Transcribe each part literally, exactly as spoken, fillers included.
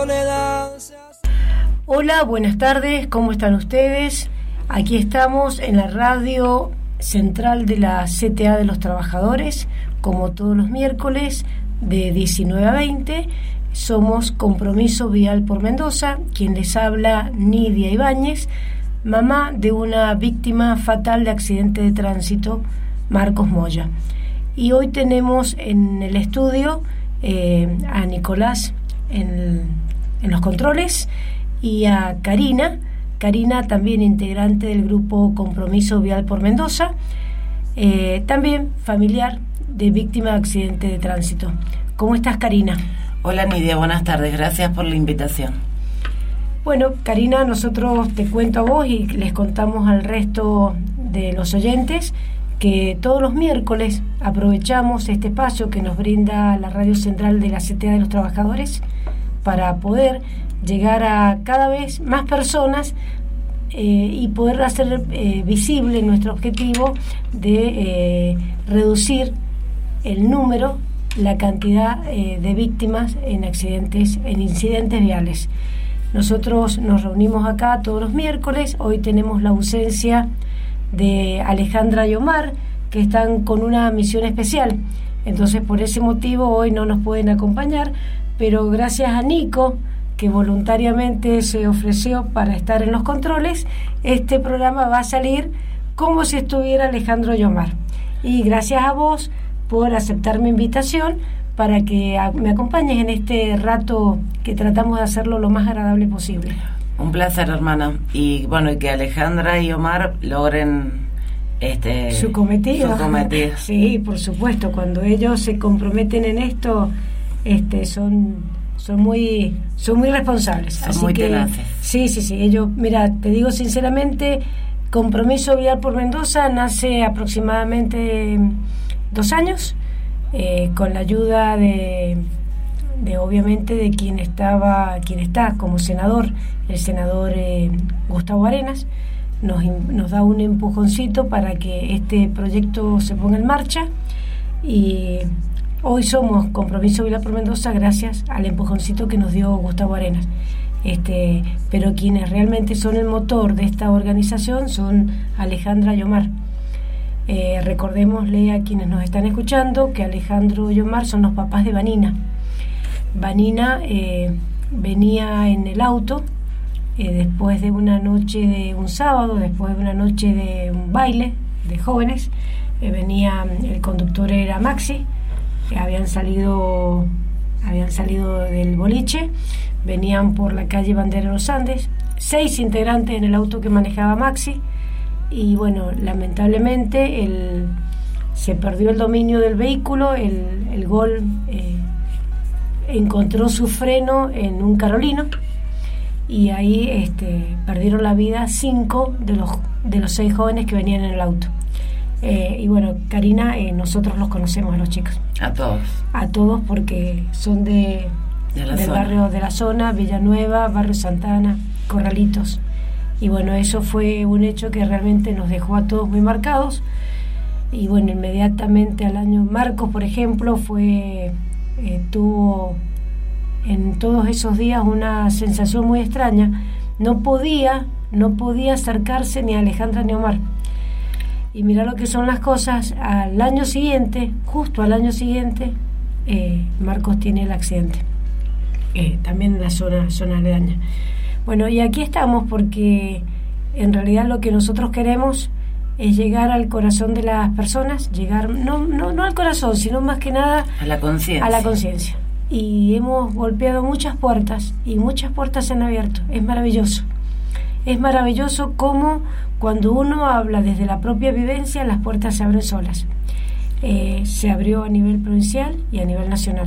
soledad. Hola, buenas tardes, ¿cómo están ustedes? Aquí estamos en la radio central de la C T A de los Trabajadores, como todos los miércoles de diecinueve a veinte. Somos Compromiso Vial por Mendoza, quien les habla Nidia Ibáñez, mamá de una víctima fatal de accidente de tránsito, Marcos Moya. Y hoy tenemos en el estudio eh, a Nicolás en, en los controles y a Karina, Karina también integrante del grupo Compromiso Vial por Mendoza, eh, también familiar de víctima de accidente de tránsito. ¿Cómo estás, Karina? Hola, Nidia, buenas tardes, gracias por la invitación. Bueno, Karina, nosotros te cuento a vos y les contamos al resto de los oyentes que todos los miércoles aprovechamos este espacio que nos brinda la radio central de la C T A de los Trabajadores para poder llegar a cada vez más personas eh, y poder hacer eh, visible nuestro objetivo de eh, reducir el número, la cantidad eh, de víctimas en accidentes, en incidentes viales. Nosotros nos reunimos acá todos los miércoles. Hoy tenemos la ausencia de Alejandra y Omar, que están con una misión especial. Entonces, por ese motivo, hoy no nos pueden acompañar, pero gracias a Nico, que voluntariamente se ofreció para estar en los controles, este programa va a salir como si estuviera Alejandro y Omar. Y gracias a vos por aceptar mi invitación para que me acompañes en este rato que tratamos de hacerlo lo más agradable posible. Un placer, hermana. Y bueno, y que Alejandra y Omar logren este su cometido. Su cometido. Sí, por supuesto, cuando ellos se comprometen en esto, este son son muy son muy responsables. Son Así muy que tenaces. Sí, sí, sí, ellos, mira, te digo sinceramente, Compromiso Vial por Mendoza nace aproximadamente dos años, eh, con la ayuda de, de obviamente de quien estaba, quien está como senador, el senador eh, Gustavo Arenas, nos, nos da un empujoncito para que este proyecto se ponga en marcha y hoy somos Compromiso Vial por Mendoza gracias al empujoncito que nos dio Gustavo Arenas. Este, pero quienes realmente son el motor de esta organización son Alejandra y Omar. Eh, recordémosle a quienes nos están escuchando que Alejandro y Omar son los papás de Vanina. Vanina eh, venía en el auto eh, después de una noche de un sábado, después de una noche de un baile de jóvenes. Eh, venía, el conductor era Maxi, eh, habían salido, habían salido del boliche, venían por la calle Bandera de los Andes, seis integrantes en el auto que manejaba Maxi. Y bueno, lamentablemente el, se perdió el dominio del vehículo, el, el Gol eh, encontró su freno en un Carolino y ahí este, perdieron la vida cinco de los, de los seis jóvenes que venían en el auto. Eh, y bueno, Karina, eh, nosotros los conocemos a los chicos. A todos. A todos porque son de, de la del zona. barrio de la zona, Villanueva, Barrio Santana, Corralitos. Y bueno, eso fue un hecho que realmente nos dejó a todos muy marcados. Y bueno, inmediatamente al año, Marcos, por ejemplo, fue eh, tuvo en todos esos días una sensación muy extraña. No podía, no podía acercarse ni a Alejandra ni a Omar. Y mira lo que son las cosas. Al año siguiente, justo al año siguiente, eh, Marcos tiene el accidente. Eh, también en la zona, zona aledaña. Bueno, y aquí estamos porque en realidad lo que nosotros queremos es llegar al corazón de las personas, llegar no no no al corazón, sino más que nada a la conciencia. A la conciencia. Y hemos golpeado muchas puertas y muchas puertas se han abierto. Es maravilloso. Es maravilloso cómo cuando uno habla desde la propia vivencia, las puertas se abren solas. Eh, se abrió a nivel provincial y a nivel nacional.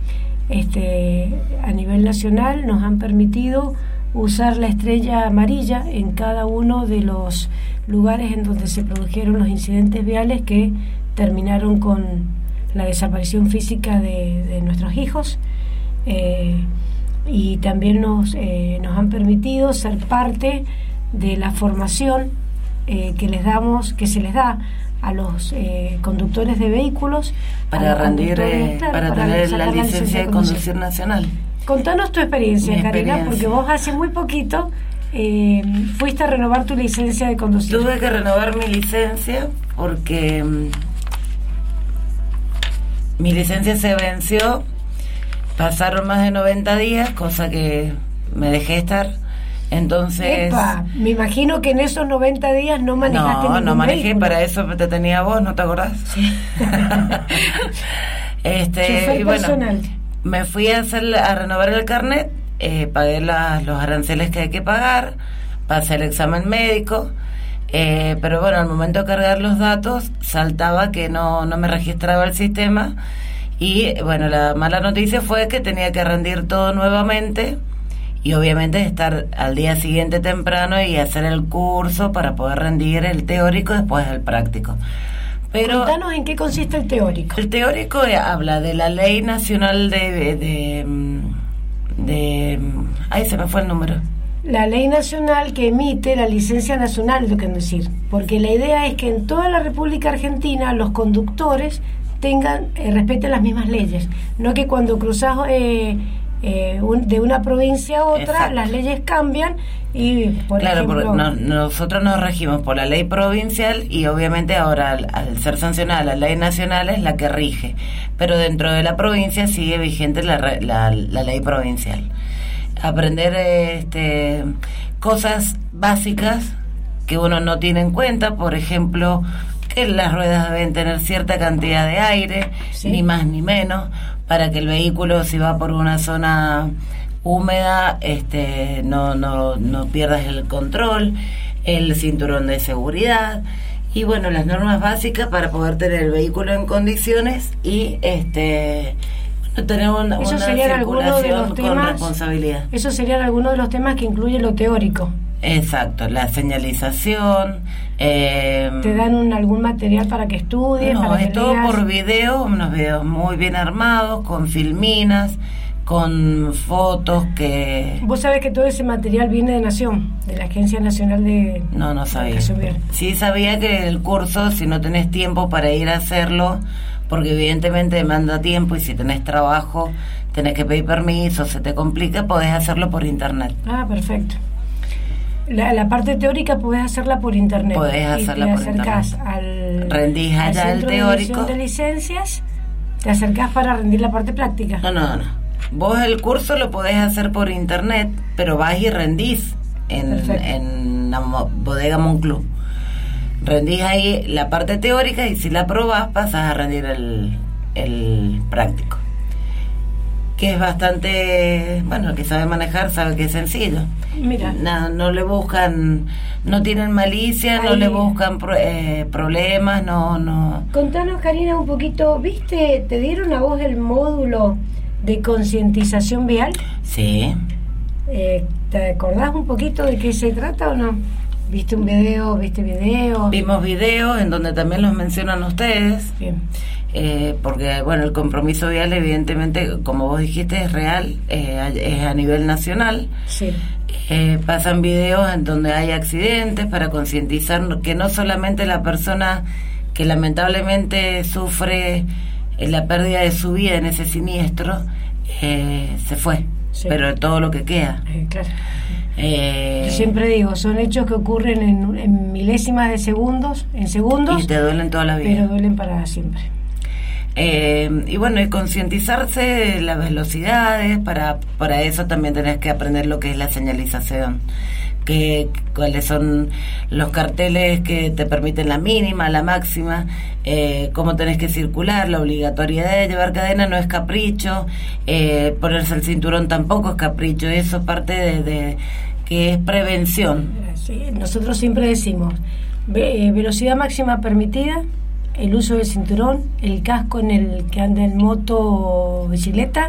Este, a nivel nacional nos han permitido usar la estrella amarilla en cada uno de los lugares en donde se produjeron los incidentes viales que terminaron con la desaparición física de, de nuestros hijos, eh, y también nos, eh, nos han permitido ser parte de la formación eh, que les damos, que se les da a los eh, conductores de vehículos para rendir, eh, claro, para, para tener la licencia de conducir nacional. Contanos tu experiencia, Mi Karina, experiencia. porque vos hace muy poquito eh, fuiste a renovar tu licencia de conducir. Tuve que renovar mi licencia porque mm, mi licencia se venció, pasaron más de noventa días, cosa que me dejé estar. Entonces, Epa, me imagino que en esos noventa días no manejaste no, ningún no manejé, vehículo. para eso te tenía vos, ¿no te acordás? Sí. este, Chofer y bueno, personal. me fui a hacer a renovar el carnet, eh, pagué la- los aranceles que hay que pagar, pasé el examen médico, eh, pero bueno, al momento de cargar los datos saltaba que no, no me registraba el sistema y bueno, la mala noticia fue que tenía que rendir todo nuevamente y obviamente estar al día siguiente temprano y hacer el curso para poder rendir el teórico después del práctico. Pero Contanos en qué consiste el teórico. el teórico eh, habla de la ley nacional de, de, de, mm, de... Ay, se me fue el número. La ley nacional que emite la licencia nacional de conducir, porque la idea es que en toda la República Argentina los conductores tengan eh, respeten las mismas leyes, no que cuando cruzas eh, eh, un- de una provincia a otra Exacto. las leyes cambian y por Claro, ejemplo porque no- nosotros nos regimos por la ley provincial y obviamente ahora al, al ser sancionada la ley nacional es la que rige, pero dentro de la provincia sigue vigente la, re- la, la ley provincial. Aprender eh, este, cosas básicas que uno no tiene en cuenta, por ejemplo, que las ruedas deben tener cierta cantidad de aire, Sí. ni más ni menos, para que el vehículo, si va por una zona húmeda, este, no, no, no pierdas el control, el cinturón de seguridad y bueno, las normas básicas para poder tener el vehículo en condiciones y este bueno, tener una, Eso una serían algunos de circulación los con temas- responsabilidad. esos serían algunos de los temas que incluye lo teórico. Exacto, la señalización. Eh, Te dan un, algún material para que estudies, no, para que es todo leas. por video, unos videos muy bien armados, con filminas, con fotos que... Vos sabés que todo ese material viene de Nación, de la Agencia Nacional de... No, no sabía. Educación Vial. Sí sabía que el curso, si no tenés tiempo para ir a hacerlo, porque evidentemente demanda tiempo y si tenés trabajo, tenés que pedir permiso, se te complica, podés hacerlo por internet. Ah, perfecto. La, la parte teórica podés hacerla por internet. Podés hacerla y te por acercás internet. al, Rendís al allá el centro de teórico. emisión de licencias, te acercás para rendir la parte práctica. No, no, no. Vos el curso lo podés hacer por internet, pero vas y rendís en, Perfecto. en la mo- bodega Monclú. Rendís ahí la parte teórica y si la aprobás pasás a rendir el, el práctico. Que es bastante, bueno, el que sabe manejar sabe que es sencillo. Mira. No, no le buscan, no tienen malicia, no Ahí. le buscan pro- eh, problemas, no, no. Contanos, Karina, un poquito, ¿viste? ¿Te dieron a vos el módulo de concientización vial? Sí. Eh, ¿Te acordás un poquito de qué se trata o no? ¿Viste un video? ¿Viste video? Vimos videos en donde también los mencionan ustedes. Bien. Eh, porque bueno, el compromiso vial evidentemente, como vos dijiste, es real, eh, a- es a nivel nacional. Sí. Eh, pasan videos en donde hay accidentes para concientizar que no solamente la persona que lamentablemente sufre eh, la pérdida de su vida en ese siniestro eh, se fue, Sí. pero todo lo que queda. Eh, claro. Eh, Yo siempre digo, son hechos que ocurren en, en milésimas de segundos, en segundos, y te duelen toda la vida. pero duelen para siempre. Eh, y bueno, y concientizarse de las velocidades, para, para eso también tenés que aprender lo que es la señalización, que cuáles son los carteles que te permiten la mínima, la máxima, eh, cómo tenés que circular, la obligatoriedad de llevar cadena no es capricho, eh, ponerse el cinturón tampoco es capricho, eso es parte de, de que es prevención. Sí, nosotros siempre decimos, ve- eh, velocidad máxima permitida, el uso del cinturón, el casco en el que anda en moto o bicicleta,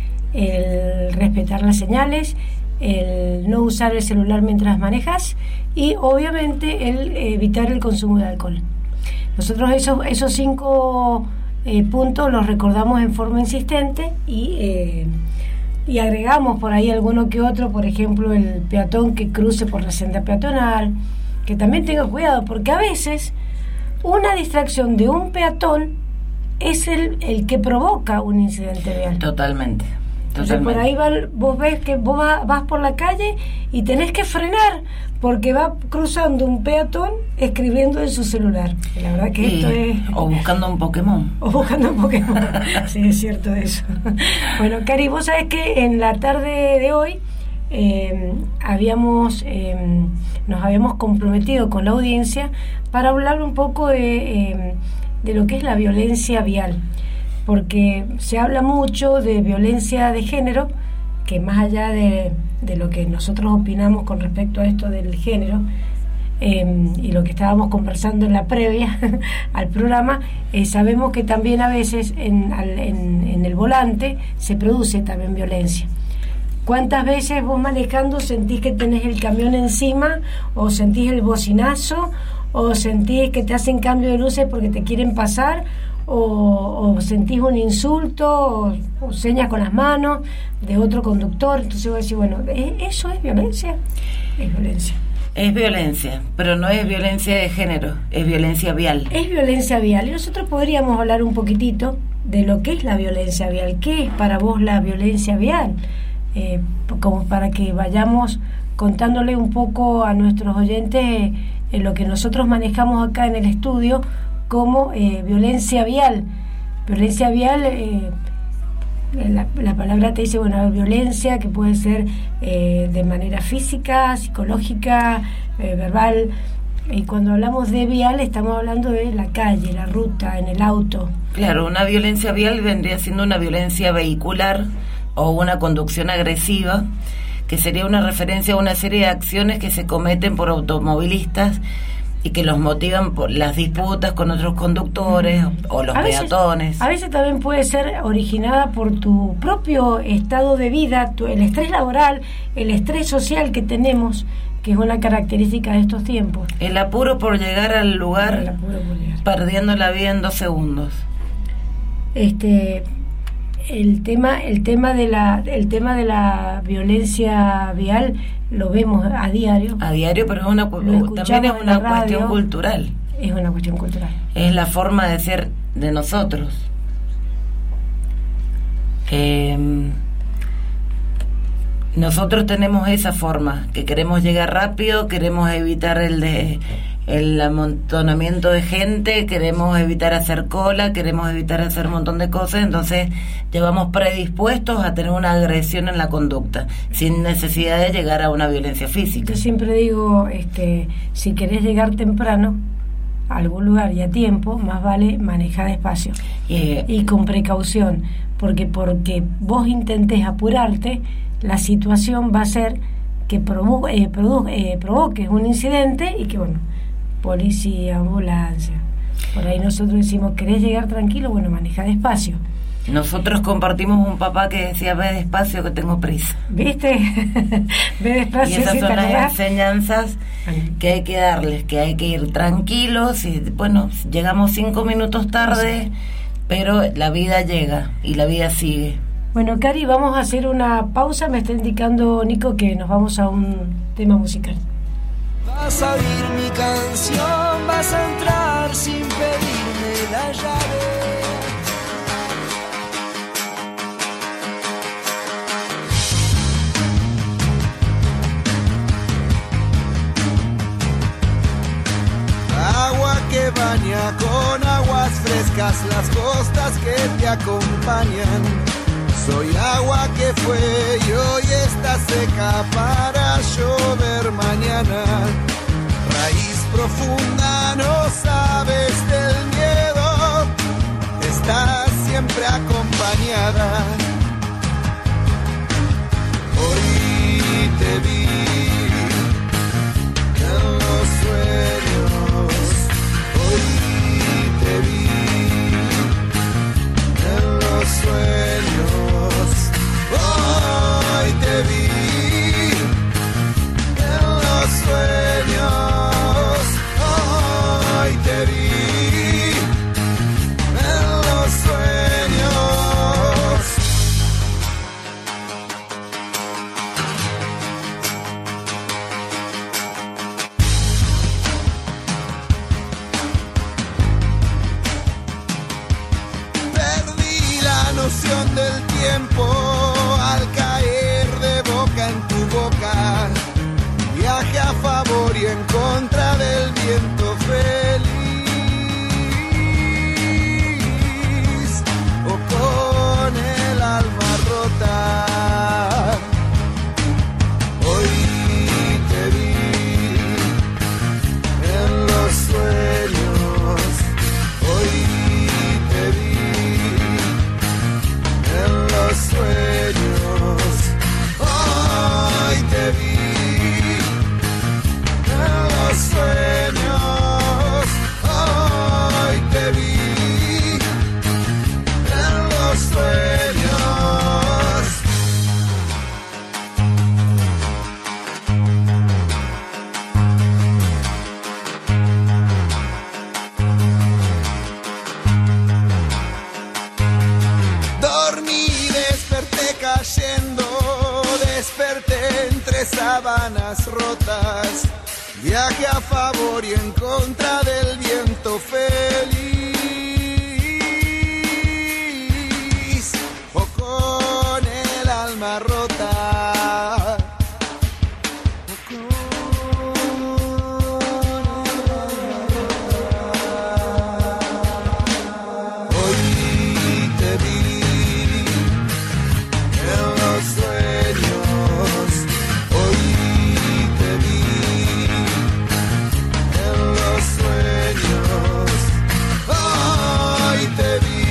el respetar las señales, el no usar el celular mientras manejas y obviamente el evitar el consumo de alcohol. Nosotros esos, esos cinco eh, puntos los recordamos en forma insistente y, eh, y agregamos por ahí alguno que otro, por ejemplo el peatón que cruce por la senda peatonal, que también tenga cuidado porque a veces una distracción de un peatón es el, el que provoca un incidente vial. Totalmente. Entonces por ahí van, vos ves que vos va, vas por la calle y tenés que frenar porque va cruzando un peatón escribiendo en su celular. La verdad que sí, esto es... O buscando un Pokémon. O buscando un Pokémon. Sí, es cierto eso. Bueno, Cari, vos sabés que en la tarde de hoy eh, habíamos eh, nos habíamos comprometido con la audiencia para hablar un poco de, eh, de lo que es la violencia vial. Porque se habla mucho de violencia de género, que más allá de, de lo que nosotros opinamos con respecto a esto del género, eh, y lo que estábamos conversando en la previa al programa, eh, sabemos que también a veces en, al, en, en el volante se produce también violencia. ¿Cuántas veces vos manejando sentís que tenés el camión encima, o sentís el bocinazo, o sentís que te hacen cambio de luces porque te quieren pasar, O, o sentís un insulto o, o señas con las manos de otro conductor? Entonces vos decís, bueno, ¿eso es violencia? Es violencia. Es violencia, pero no es violencia de género, es violencia vial. Es violencia vial. Y nosotros podríamos hablar un poquitito de lo que es la violencia vial. ¿Qué es para vos la violencia vial? Eh, como para que vayamos contándole un poco a nuestros oyentes eh, en lo que nosotros manejamos acá en el estudio como eh, violencia vial. Violencia vial, eh, la, la palabra te dice, bueno, violencia que puede ser eh, de manera física, psicológica, eh, verbal. Y cuando hablamos de vial estamos hablando de la calle, la ruta, en el auto. Claro, una violencia vial vendría siendo una violencia vehicular o una conducción agresiva, que sería una referencia a una serie de acciones que se cometen por automovilistas y que los motivan por las disputas con otros conductores mm. o los a peatones. Veces, a veces también puede ser originada por tu propio estado de vida, tu, el estrés laboral, el estrés social que tenemos, que es una característica de estos tiempos. El apuro por llegar al lugar, el apuro por llegar. Perdiendo la vida en dos segundos. Este... El tema, el tema de la, el tema de la violencia vial lo vemos a diario. A diario, pero es una, también es una cuestión cultural. Es una cuestión cultural. Es la forma de ser de nosotros. Eh, nosotros tenemos esa forma, que queremos llegar rápido, queremos evitar el de el amontonamiento de gente, queremos evitar hacer cola, queremos evitar hacer un montón de cosas, entonces llevamos predispuestos a tener una agresión en la conducta, sin necesidad de llegar a una violencia física. Yo siempre digo, este, si querés llegar temprano a algún lugar y a tiempo, más vale manejar despacio eh, y con precaución, porque porque vos intentes apurarte, la situación va a ser que provo- eh, produ- eh, provoques un incidente y que, bueno, policía, ambulancia. Por ahí nosotros decimos, ¿querés llegar tranquilo? Bueno, maneja despacio. Nosotros compartimos un papá que decía, ve despacio que tengo prisa. ¿Viste? Ve despacio. Y esas si son las tardás. enseñanzas que hay que darles, que hay que ir tranquilos y, bueno, llegamos cinco minutos tarde, pero la vida llega y la vida sigue. Bueno, Cari, vamos a hacer una pausa. Me está indicando Nico que nos vamos a un tema musical. Vas a oír mi canción, vas a entrar sin pedirme la llave. Agua que baña con aguas frescas las costas que te acompañan. Soy agua que fue y hoy está seca para llover mañana. Raíz profunda, no sabes del miedo, estás siempre acompañada. Hoy te vi en los sueños, hoy te vi en los sueños. Hoy te vi en los sueños, hoy te vi en los sueños. Perdí la noción del tiempo viento feliz o con el alma rota. Hoy te vi en los sueños, hoy te vi en los sueños, hoy te vi en los sueños, hoy te vi en los sueños. Dormí, desperté cayendo, desperté entre sábanas rotas. Viaje a favor y en contra del viento feliz o con el alma rota. Hoy te vi en los sueños, hoy te vi en los sueños, hoy te vi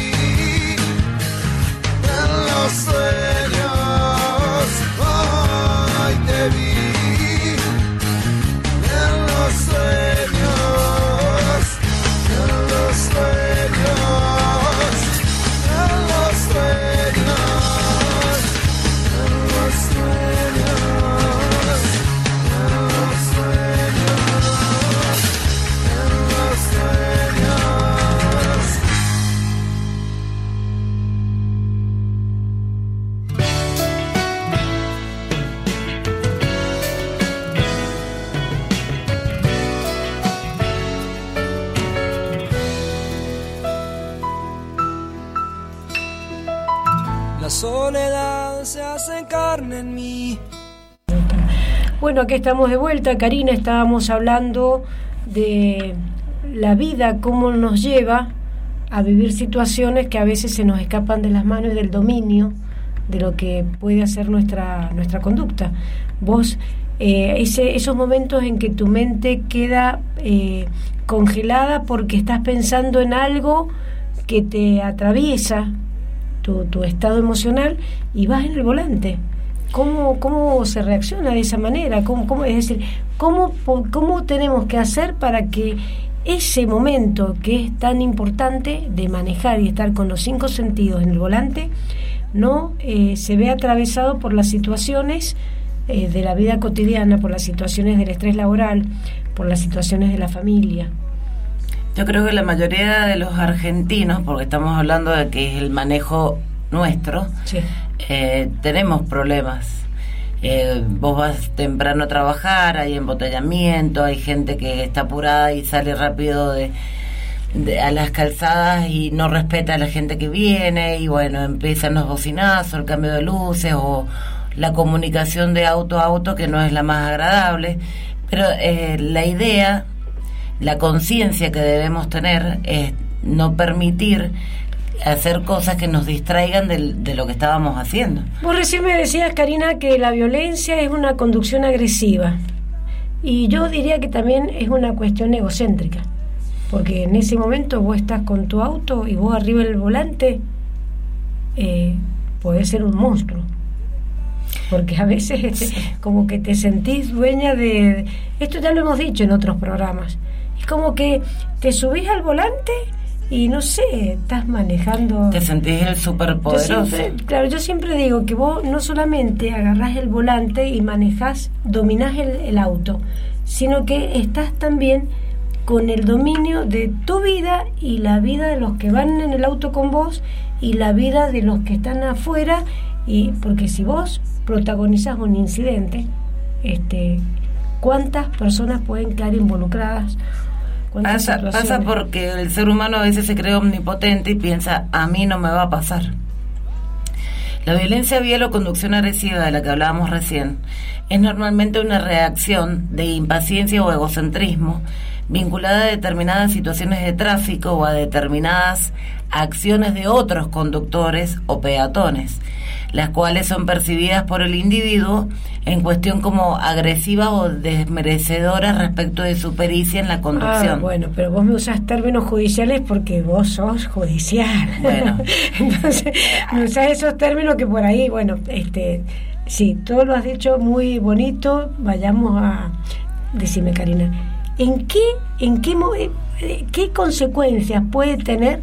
en los sueños, hoy te vi en los sueños, en los sueños, en los sueños, en los sueños, en los sueños, en los sueños. La soledad se hace carne en mí. Bueno, aquí estamos de vuelta, Karina. Estábamos hablando de la vida, cómo nos lleva a vivir situaciones que a veces se nos escapan de las manos y del dominio de lo que puede hacer nuestra nuestra conducta. Vos, eh, ese, esos momentos en que tu mente queda eh, congelada porque estás pensando en algo que te atraviesa tu, tu estado emocional y vas en el volante. ¿Cómo, cómo se reacciona de esa manera? ¿Cómo, cómo, es decir, ¿cómo, ¿cómo tenemos que hacer para que ese momento que es tan importante de manejar y estar con los cinco sentidos en el volante no eh, se vea atravesado por las situaciones eh, de la vida cotidiana, por las situaciones del estrés laboral, por las situaciones de la familia? Yo creo que la mayoría de los argentinos, porque estamos hablando de que es el manejo nuestro, Sí. eh, tenemos problemas. Eh, vos vas temprano a trabajar, hay embotellamiento, hay gente que está apurada y sale rápido de, de a las calzadas y no respeta a la gente que viene, y bueno, empiezan los bocinazos, el cambio de luces o la comunicación de auto a auto, que no es la más agradable. Pero eh, la idea, la conciencia que debemos tener es no permitir hacer cosas que nos distraigan de, de lo que estábamos haciendo. Vos recién me decías, Karina, que la violencia es una conducción agresiva, y yo diría que también es una cuestión egocéntrica, porque en ese momento vos estás con tu auto y vos arriba del volante eh, podés ser un monstruo, porque a veces este, como que te sentís dueña de... Esto ya lo hemos dicho en otros programas, es como que te subís al volante y no sé, estás manejando... Te sentís el superpoderoso. Yo siempre, claro, yo siempre digo que vos no solamente agarrás el volante y manejás, dominás el, el auto, sino que estás también con el dominio de tu vida y la vida de los que van en el auto con vos y la vida de los que están afuera, y porque si vos protagonizás un incidente, este, ¿cuántas personas pueden quedar involucradas? Pasa, pasa porque el ser humano a veces se cree omnipotente y piensa, a mí no me va a pasar. La violencia vial o conducción agresiva de la que hablábamos recién es normalmente una reacción de impaciencia o egocentrismo vinculada a determinadas situaciones de tráfico o a determinadas acciones de otros conductores o peatones, las cuales son percibidas por el individuo en cuestión como agresivas o desmerecedoras respecto de su pericia en la conducción. Ah, bueno, pero vos me usás términos judiciales porque vos sos judicial. Bueno. Entonces, me usás esos términos que por ahí, bueno, este, sí, todo lo has dicho muy bonito. Vayamos a... Decime, Karina, ¿en qué, en qué, qué consecuencias puede tener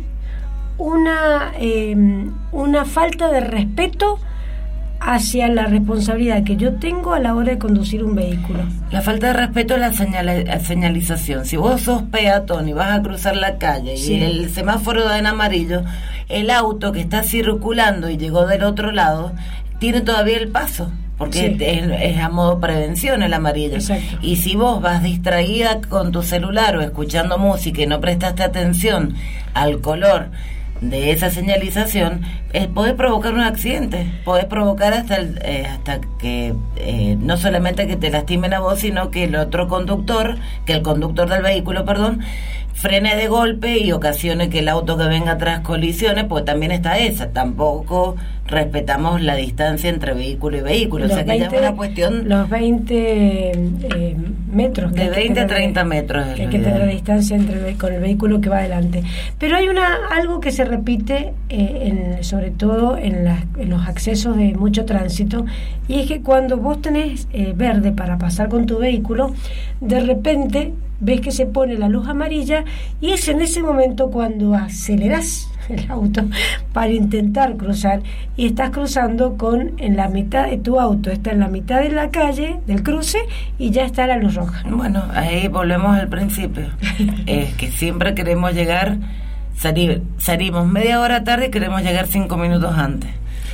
una, eh, una falta de respeto hacia la responsabilidad que yo tengo a la hora de conducir un vehículo? La falta de respeto es la señal, señalización. Si vos sos peatón y vas a cruzar la calle, sí, y el semáforo da en amarillo, el auto que está circulando y llegó del otro lado tiene todavía el paso, porque sí, es, es a modo prevención el amarillo. Exacto. Y si vos vas distraída con tu celular o escuchando música y no prestaste atención al color de esa señalización, eh, puede provocar un accidente, puede provocar hasta el, eh, hasta que eh, no solamente que te lastimen a vos, sino que el otro conductor, que el conductor del vehículo, perdón, frene de golpe y ocasione que el auto que venga atrás colisione, pues también está esa. Tampoco respetamos la distancia entre vehículo y vehículo, los o sea que veinte, ya es una cuestión... Los veinte eh, metros. De veinte a treinta metros. Que hay que tener la distancia entre con el vehículo que va adelante. Pero hay una algo que se repite, eh, en, sobre todo en, las, en los accesos de mucho tránsito, y es que cuando vos tenés eh, verde para pasar con tu vehículo, de repente ves que se pone la luz amarilla y es en ese momento cuando acelerás el auto para intentar cruzar, y estás cruzando con en la mitad de tu auto, está en la mitad de la calle del cruce y ya está la luz roja. Bueno, ahí volvemos al principio. Es que siempre queremos llegar, salir, salimos media hora tarde y queremos llegar cinco minutos antes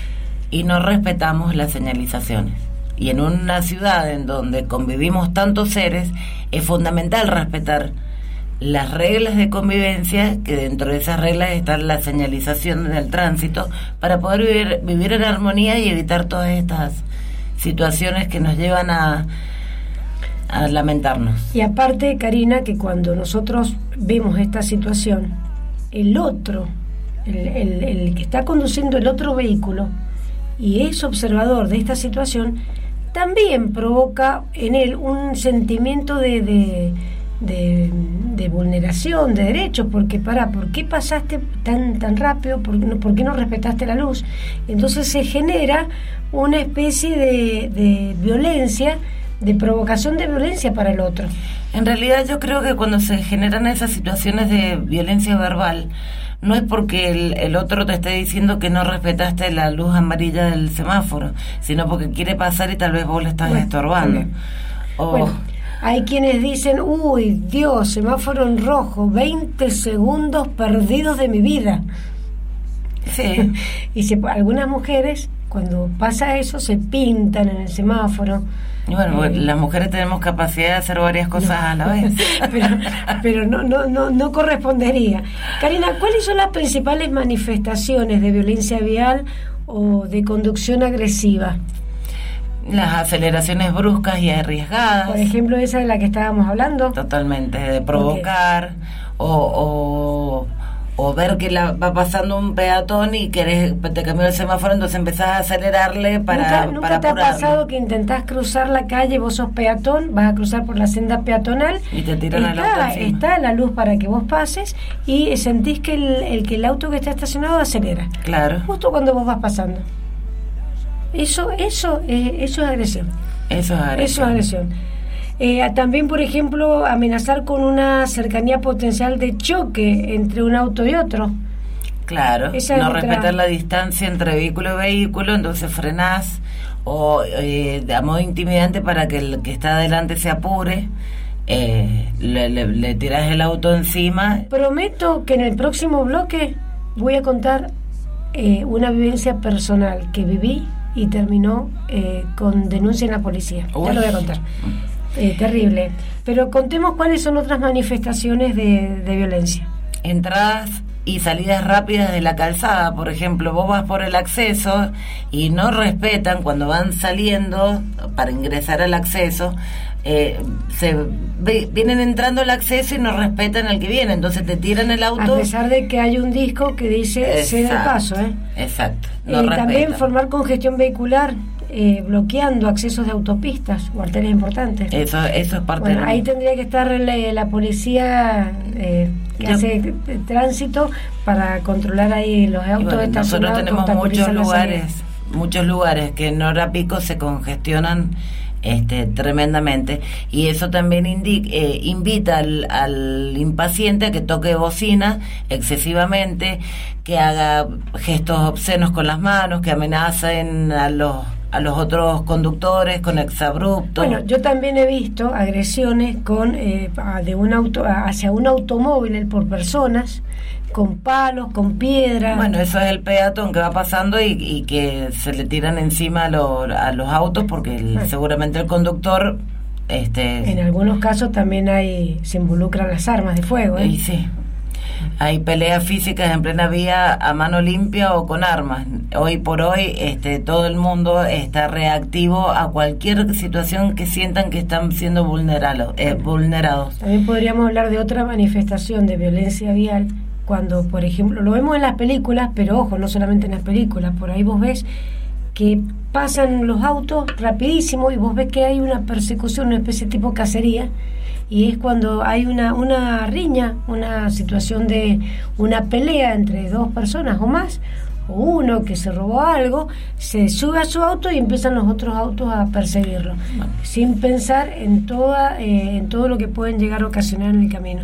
y no respetamos las señalizaciones. Y en una ciudad en donde convivimos tantos seres, es fundamental respetar las reglas de convivencia, que dentro de esas reglas está la señalización del tránsito, para poder vivir, vivir en armonía y evitar todas estas situaciones que nos llevan a, a lamentarnos. Y aparte, Karina, que cuando nosotros vemos esta situación, el otro, el, el, el que está conduciendo el otro vehículo y es observador de esta situación, también provoca en él un sentimiento de, de, de, de vulneración de derechos, porque para, ¿por qué pasaste tan tan rápido? ¿Por, no, ¿por qué no respetaste la luz? Entonces se genera una especie de, de violencia, de provocación de violencia para el otro. En realidad yo creo que cuando se generan esas situaciones de violencia verbal, no es porque el, el otro te esté diciendo que no respetaste la luz amarilla del semáforo, sino porque quiere pasar y tal vez vos le estás bueno, estorbando. O... Bueno, hay quienes dicen, uy, Dios, semáforo en rojo, veinte segundos perdidos de mi vida. Sí. Y se, algunas mujeres, cuando pasa eso, se pintan en el semáforo. Y bueno, eh, las mujeres tenemos capacidad de hacer varias cosas no, a la vez. Pero, pero no, no, no, no correspondería. Karina, ¿cuáles son las principales manifestaciones de violencia vial o de conducción agresiva? Las aceleraciones bruscas y arriesgadas. Por ejemplo, esa de la que estábamos hablando. Totalmente, de provocar o... o o ver que la, va pasando un peatón y querés, te cambió el semáforo, entonces empezás a acelerarle para ¿Nunca, para ¿nunca te ha pasado que intentás cruzar la calle, vos sos peatón, vas a cruzar por la senda peatonal y te tiran está, el auto encima? Está la luz para que vos pases y sentís que el, el que el auto que está estacionado acelera. Claro. Justo cuando vos vas pasando. Eso, eso, eh, eso es agresión. Eso es agresión. Eso es agresión. Eh, también, por ejemplo, amenazar con una cercanía potencial de choque entre un auto y otro. Claro, Esa no otra... respetar la distancia entre vehículo y vehículo, entonces frenás o eh, a modo intimidante para que el que está adelante se apure, eh, le, le, le tirás el auto encima. Prometo que en el próximo bloque voy a contar eh, una vivencia personal que viví y terminó eh, con denuncia en la policía. Uy. Ya lo voy a contar. Eh, terrible. Pero contemos cuáles son otras manifestaciones de, de violencia. Entradas y salidas rápidas de la calzada, por ejemplo, vos vas por el acceso y no respetan cuando van saliendo para ingresar al acceso, eh, se ve, vienen entrando al acceso y no respetan al que viene, entonces te tiran el auto. A pesar de que hay un disco que dice cede el paso, ¿eh? Exacto. No eh, también formar congestión vehicular, eh, bloqueando accesos de autopistas o arterias importantes. Eso, eso es parte bueno, de... Ahí tendría que estar la, la policía eh, que Yo... hace tránsito para controlar ahí los autos bueno, estacionados. Nosotros tenemos muchos lugares, muchos lugares que en hora pico se congestionan Este, tremendamente, y eso también indica, eh, invita al, al impaciente a que toque bocina excesivamente, que haga gestos obscenos con las manos, que amenacen a los a los otros conductores con exabruptos. Bueno, yo también he visto agresiones con eh, de un auto hacia un automóvil por personas, con palos, con piedras. Bueno, eso es el peatón que va pasando y, y que se le tiran encima a, lo, a los autos porque el, bueno. seguramente el conductor... este En algunos casos también hay se involucran las armas de fuego, ¿eh? Y sí. Hay peleas físicas en plena vía a mano limpia o con armas. Hoy por hoy este, todo el mundo está reactivo a cualquier situación que sientan que están siendo vulnerado, eh, vulnerados. También podríamos hablar de otra manifestación de violencia vial, cuando, por ejemplo, lo vemos en las películas, pero ojo, no solamente en las películas, por ahí vos ves que pasan los autos rapidísimo y vos ves que hay una persecución, una especie de tipo cacería, y es cuando hay una, una riña, una situación de una pelea entre dos personas o más, o uno que se robó algo, se sube a su auto y empiezan los otros autos a perseguirlo, bueno. sin pensar en, toda, eh, en todo lo que pueden llegar a ocasionar en el camino.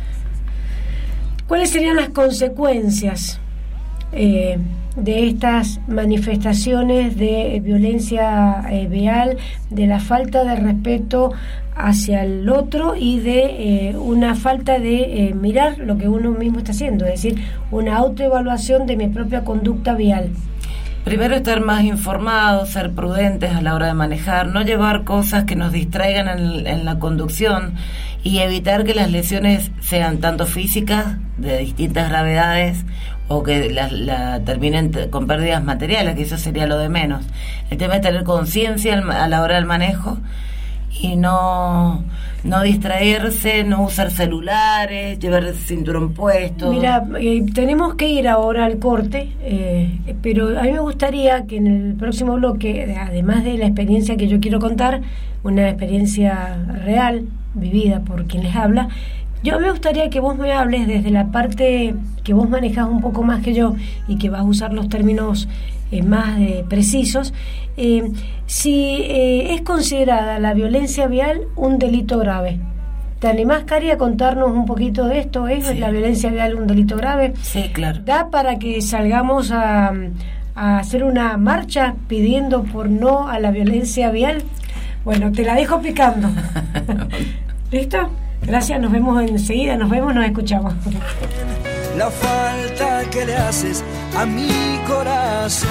¿Cuáles serían las consecuencias eh, de estas manifestaciones de violencia eh, vial, de la falta de respeto hacia el otro y de eh, una falta de eh, mirar lo que uno mismo está haciendo, es decir, una autoevaluación de mi propia conducta vial? Primero, estar más informados, ser prudentes a la hora de manejar, no llevar cosas que nos distraigan en, en la conducción y evitar que las lesiones sean tanto físicas, de distintas gravedades, o que la, la terminen t- con pérdidas materiales, que eso sería lo de menos. El tema es tener conciencia a la hora del manejo y no no distraerse, no usar celulares, llevar el cinturón puesto. Mira, eh, tenemos que ir ahora al corte, eh, pero a mí me gustaría que en el próximo bloque, además de la experiencia que yo quiero contar, una experiencia real, vivida por quien les habla, yo me gustaría que vos me hables desde la parte que vos manejás un poco más que yo y que vas a usar los términos eh, más eh, precisos, eh, si eh, es considerada la violencia vial un delito grave. ¿Te animás, Cari, a contarnos un poquito de esto? ¿Es sí. la violencia vial un delito grave? Sí, claro. ¿Da para que salgamos a, a hacer una marcha pidiendo por no a la violencia vial? Bueno, te la dejo picando. ¿Listo? Gracias, nos vemos enseguida, nos vemos, nos escuchamos. La falta que le haces a mi corazón,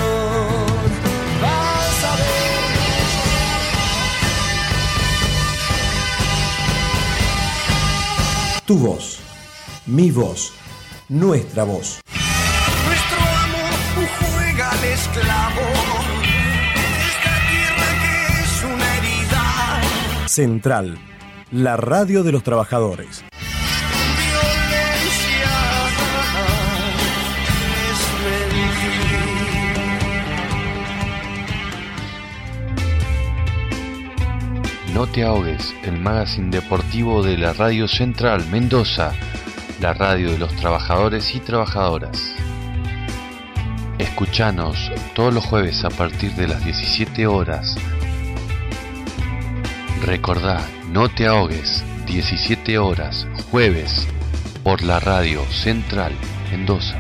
vas a ver. Tu voz, mi voz, nuestra voz. Nuestro amor juega al esclavo, esta tierra que es una herida. Central, la radio de los trabajadores. Violencia es mentir. No te ahogues, el magazine deportivo de la Radio Central Mendoza, la radio de los trabajadores y trabajadoras. Escuchanos todos los jueves a partir de las diecisiete horas. Recordá, no te ahogues, diecisiete horas, jueves, por la Radio Central Mendoza.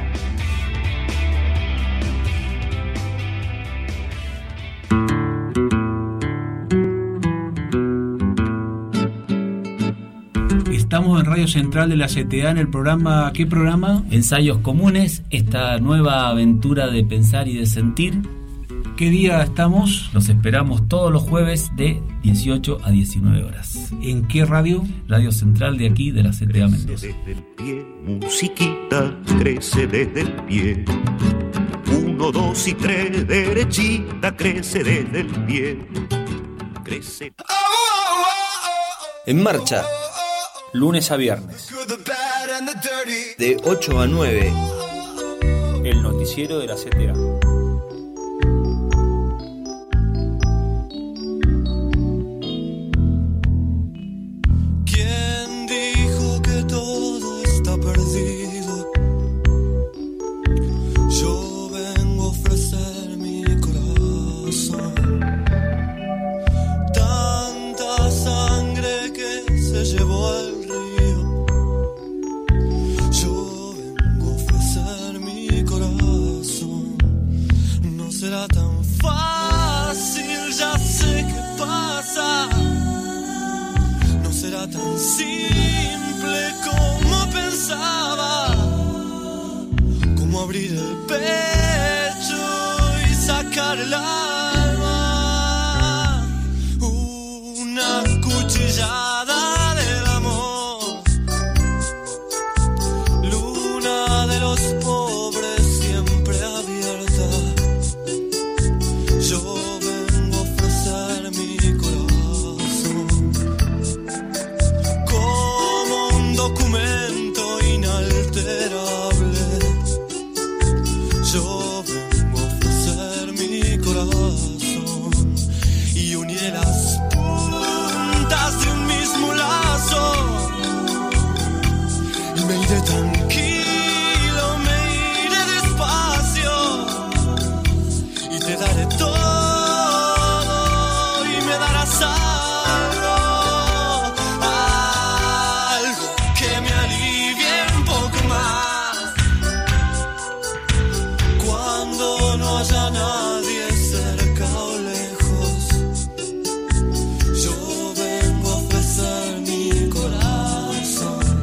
Estamos en Radio Central de la C T A en el programa, ¿qué programa? Ensayos Comunes, esta nueva aventura de pensar y de sentir. ¿Qué día estamos? Los esperamos todos los jueves de dieciocho a diecinueve horas. ¿En qué radio? Radio Central de aquí, de la C T A Mendoza. Crece desde el pie, musiquita, crece desde el pie. Uno, dos y tres, derechita, crece desde el pie. Crece. Oh, oh, oh, oh. En marcha, lunes a viernes, de ocho a nueve. El noticiero de la C T A. ¿Quién dijo que todo está perdido? Yo vengo a ofrecer mi corazón. Tanta sangre que se llevó al río. Yo vengo a ofrecer mi corazón. No será tan fácil, ya sé qué pasa. No será tan simple como pensaba. Como abrir el pecho y sacar el alma. Una cuchillada del amor. Luna de los pobres siempre abierta. Yo vengo a ofrecer mi corazón como un documento inalterable. Yo vengo a ofrecer mi corazón y uniré las puntas de un mismo lazo y me iré tranquilo, me iré despacio y te daré todo y me darás algo, algo que me alivie un poco más cuando no haya nadie cerca o lejos. Yo vengo a ofrecer mi corazón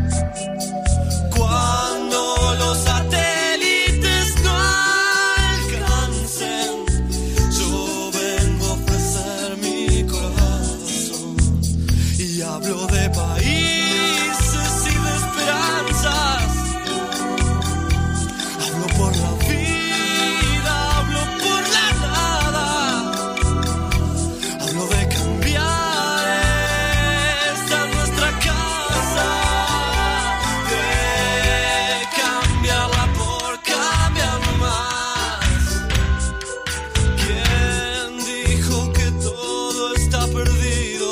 cuando los satélites no alcancen. Yo vengo a ofrecer mi corazón y hablo de países y de esperanzas. Hablo por la vida, hablo por la nada. Hablo de cambiar esta nuestra casa, de cambiarla por cambiar más. ¿Quién dijo que todo está perdido?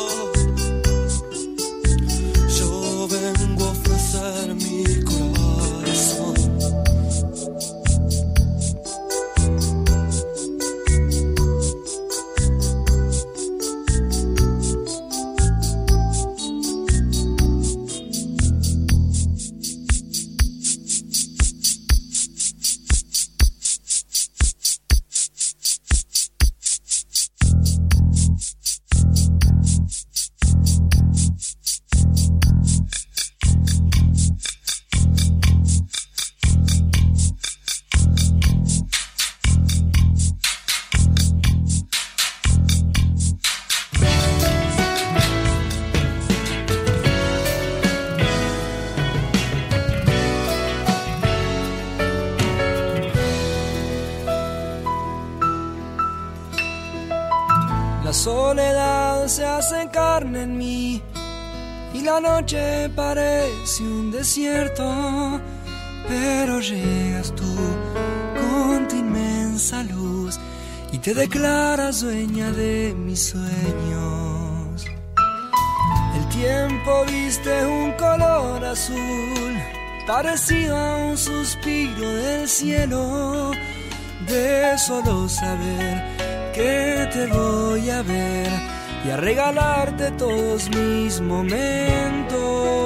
Yo vengo a ofrecer mi corazón. La soledad se hace carne en mí y la noche parece un desierto, pero llegas tú con tu inmensa luz y te declaras dueña de mis sueños. El tiempo viste un color azul parecido a un suspiro del cielo, de solo saber que te voy a ver y a regalarte todos mis momentos.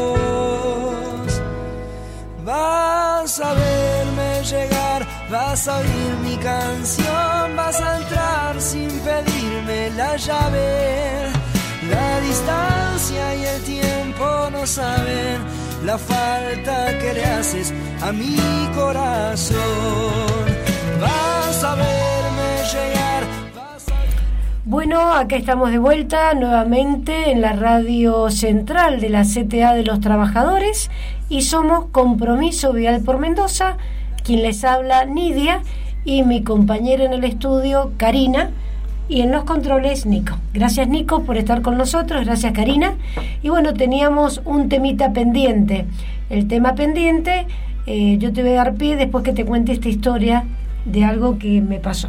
Vas a verme llegar, vas a oír mi canción, vas a entrar sin pedirme la llave. La distancia y el tiempo no saben la falta que le haces a mi corazón. Vas a verme llegar. Bueno, acá estamos de vuelta nuevamente en la radio central de la C T A de los Trabajadores y somos Compromiso Vial por Mendoza, quien les habla Nidia y mi compañera en el estudio Karina, y en los controles Nico. Gracias Nico por estar con nosotros, gracias Karina. Y bueno, teníamos un temita pendiente. El tema pendiente, eh, yo te voy a dar pie después que te cuente esta historia de algo que me pasó.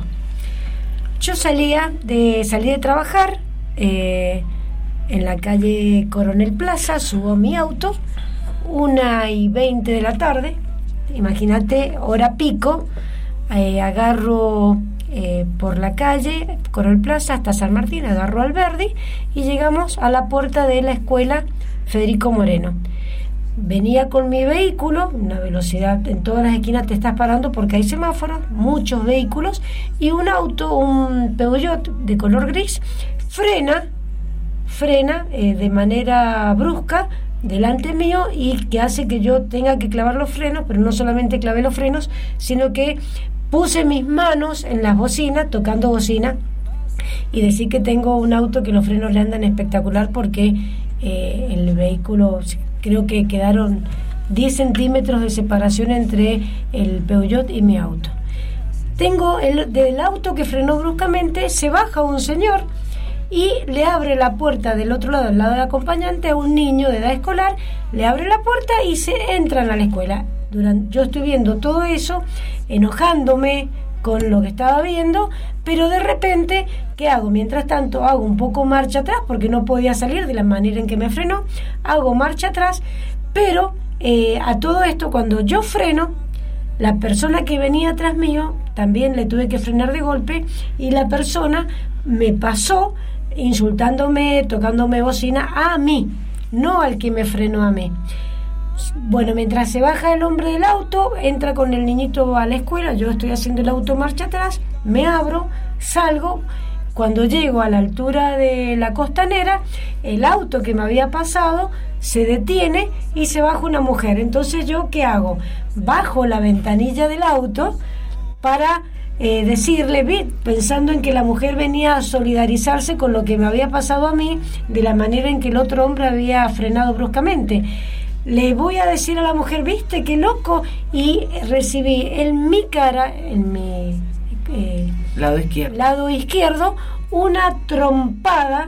Yo salía de, salí de trabajar eh, en la calle Coronel Plaza, subo mi auto, una y veinte de la tarde, imagínate, hora pico, eh, agarro eh, por la calle Coronel Plaza hasta San Martín, agarro Alberdi y llegamos a la puerta de la escuela Federico Moreno. Venía con mi vehículo, una velocidad, en todas las esquinas te estás parando porque hay semáforos, muchos vehículos, y un auto, un Peugeot de color gris, frena, frena eh, de manera brusca delante mío y que hace que yo tenga que clavar los frenos, pero no solamente clavé los frenos, sino que puse mis manos en las bocinas, tocando bocina, y decir que tengo un auto que los frenos le andan espectacular porque eh, el vehículo... Creo que quedaron diez centímetros de separación entre el Peugeot y mi auto. Tengo el del auto que frenó bruscamente, se baja un señor y le abre la puerta del otro lado, al lado del acompañante, a un niño de edad escolar, le abre la puerta y se entran a la escuela. Durante, yo estoy viendo todo eso, enojándome con lo que estaba viendo, pero de repente, ¿qué hago? Mientras tanto hago un poco marcha atrás porque no podía salir de la manera en que me frenó, hago marcha atrás, pero eh, a todo esto cuando yo freno, la persona que venía atrás mío también le tuve que frenar de golpe y la persona me pasó insultándome, tocándome bocina a mí, no al que me frenó a mí. Bueno, mientras se baja el hombre del auto, entra con el niñito a la escuela, yo estoy haciendo el auto marcha atrás, me abro, salgo, cuando llego a la altura de la Costanera, el auto que me había pasado se detiene y se baja una mujer. Entonces yo, ¿qué hago? Bajo la ventanilla del auto para eh, decirle, pensando en que la mujer venía a solidarizarse con lo que me había pasado a mí, de la manera en que el otro hombre había frenado bruscamente. Le voy a decir a la mujer, ¿viste qué loco? Y recibí en mi cara, en mi eh, lado izquierdo, lado izquierdo, una trompada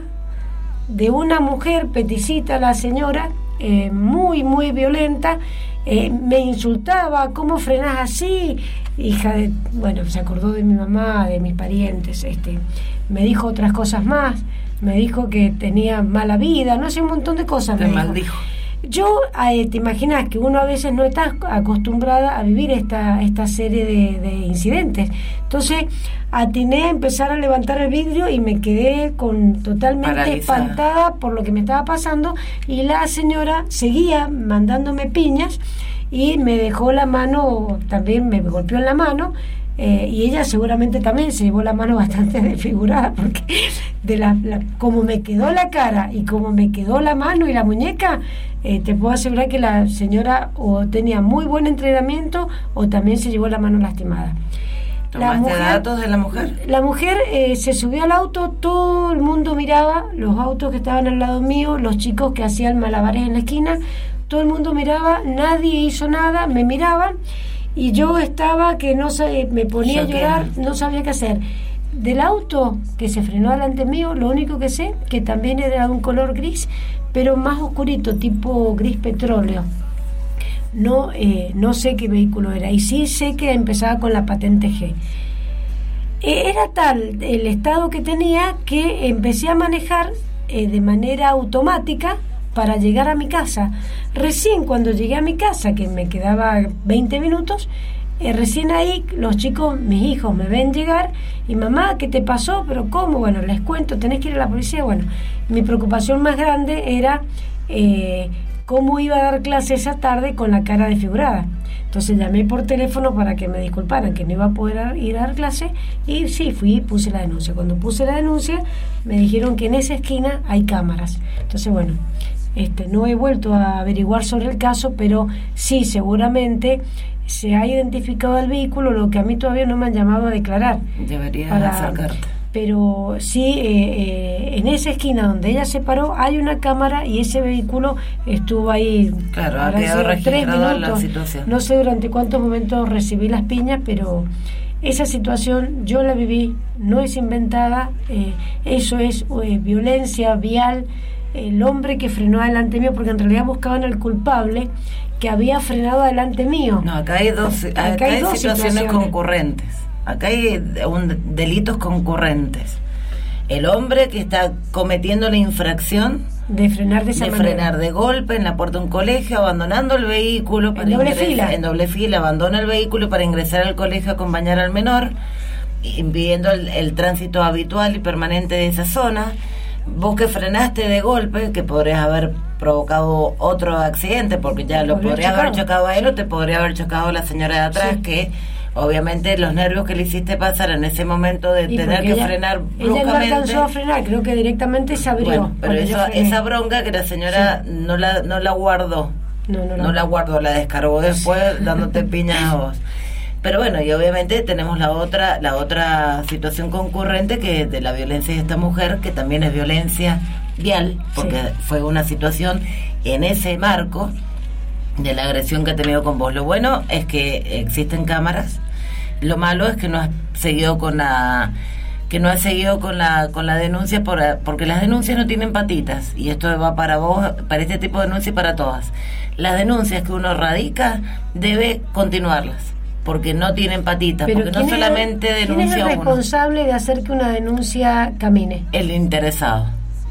de una mujer peticita, la señora, eh, muy, muy violenta. Eh, me insultaba, ¿cómo frenás así? Hija de... Bueno, se acordó de mi mamá, de mis parientes, este, me dijo otras cosas más, me dijo que tenía mala vida, no sé, un montón de cosas. Te me maldijo. Yo, eh, te imaginas que uno a veces no está acostumbrada a vivir esta, esta serie de, de incidentes. Entonces, atiné a empezar a levantar el vidrio y me quedé con totalmente paralizada, espantada por lo que me estaba pasando, y la señora seguía mandándome piñas y me dejó la mano, también me golpeó en la mano. Eh, y ella seguramente también se llevó la mano bastante desfigurada porque de la, la como me quedó la cara y como me quedó la mano y la muñeca, eh, te puedo asegurar que la señora o tenía muy buen entrenamiento o también se llevó la mano lastimada. ¿Tomaste mujer, datos de la mujer? La mujer eh, se subió al auto, todo el mundo miraba, los autos que estaban al lado mío, los chicos que hacían malabares en la esquina, todo el mundo miraba, nadie hizo nada, me miraban. Y yo estaba que no sé, me ponía a llorar, no sabía qué hacer. Del auto que se frenó delante mío, lo único que sé, que también era de un color gris, pero más oscurito, tipo gris petróleo. No, eh, no sé qué vehículo era, y sí sé que empezaba con la patente G. Era tal el estado que tenía que empecé a manejar eh, de manera automática para llegar a mi casa. Recién cuando llegué a mi casa, que me quedaba veinte minutos, eh, recién ahí los chicos, mis hijos, me ven llegar y mamá, ¿qué te pasó? ¿Pero cómo? Bueno, les cuento, tenés que ir a la policía. Bueno, mi preocupación más grande era eh, cómo iba a dar clase esa tarde con la cara desfigurada. Entonces llamé por teléfono para que me disculparan que no iba a poder ir a dar clase, y sí, fui y puse la denuncia. Cuando puse la denuncia me dijeron que en esa esquina hay cámaras. Entonces, bueno, Este, no he vuelto a averiguar sobre el caso, pero sí, seguramente se ha identificado el vehículo, lo que a mí todavía no me han llamado a declarar. Deberías para, acercarte. pero sí, eh, eh, en esa esquina donde ella se paró hay una cámara y ese vehículo estuvo ahí. Claro, ha quedado registrado la situación. No sé durante cuántos momentos recibí las piñas, pero esa situación yo la viví, no es inventada, eh, eso es eh, violencia vial. El hombre que frenó adelante mío, porque en realidad buscaban al culpable que había frenado adelante mío. No, acá hay dos, acá acá hay, hay dos situaciones, situaciones concurrentes. Acá hay un, delitos concurrentes. El hombre que está cometiendo la infracción de frenar de esa de manera. frenar de golpe en la puerta de un colegio, abandonando el vehículo para en doble ingresar, fila. En doble fila, abandona el vehículo para ingresar al colegio a acompañar al menor, impidiendo el, el tránsito habitual y permanente de esa zona. Vos que frenaste de golpe, que podrías haber provocado otro accidente, porque ya lo podría haber chocado a él o te podría haber chocado a la señora de atrás, sí. Que obviamente los nervios que le hiciste pasar en ese momento de y tener que ella, frenar bruscamente. Ella no alcanzó a frenar, creo que directamente se abrió. Bueno, pero eso, esa bronca que la señora sí. no la no la guardó, no, no, no la guardó, la descargó después dándote piñas a vos. Pero bueno, y obviamente tenemos la otra la otra situación concurrente, que es de la violencia de esta mujer, que también es violencia vial, porque sí. fue una situación en ese marco de la agresión que ha tenido con vos. Lo bueno es que existen cámaras, lo malo es que no has seguido con la que no has seguido con la con la denuncia, por, porque las denuncias no tienen patitas, y esto va para vos, para este tipo de denuncias y para todas. Las denuncias que uno radica debe continuarlas, porque no tienen patitas, porque no solamente es, denuncia uno. ¿Quién es el responsable de hacer que una denuncia camine? El interesado.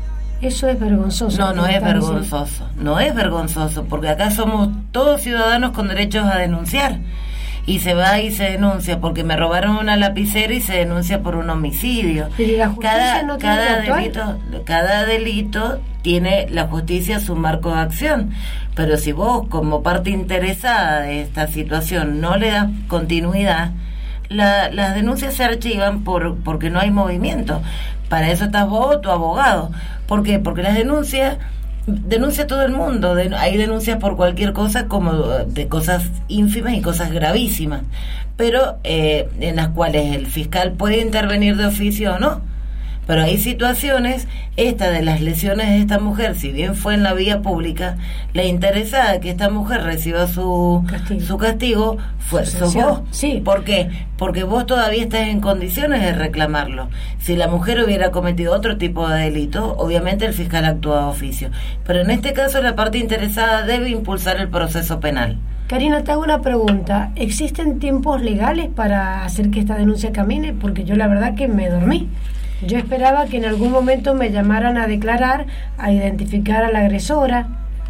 Eso es vergonzoso. No, no es vergonzoso, no es vergonzoso, porque acá somos todos ciudadanos con derechos a denunciar. Y se va y se denuncia porque me robaron una lapicera y se denuncia por un homicidio. Pero la justicia cada no tiene cada que actuar. delito, cada delito tiene la justicia su marco de acción. Pero si vos, como parte interesada de esta situación, no le das continuidad, la, las denuncias se archivan por porque no hay movimiento. Para eso estás vos o tu abogado. ¿Por qué? Porque las denuncias denuncia todo el mundo. De, hay denuncias por cualquier cosa, como de cosas ínfimas y cosas gravísimas, pero eh, en las cuales el fiscal puede intervenir de oficio o no. Pero hay situaciones, esta de las lesiones de esta mujer, si bien fue en la vía pública, la interesada que esta mujer reciba su castigo, su castigo fue sos vos. Sí. ¿Por qué? Porque vos todavía estás en condiciones de reclamarlo. Si la mujer hubiera cometido otro tipo de delito, obviamente el fiscal actúa de oficio. Pero en este caso la parte interesada debe impulsar el proceso penal. Karina, te hago una pregunta. ¿Existen tiempos legales para hacer que esta denuncia camine? Porque yo la verdad que me dormí. Yo esperaba que en algún momento me llamaran a declarar, a identificar a la agresora.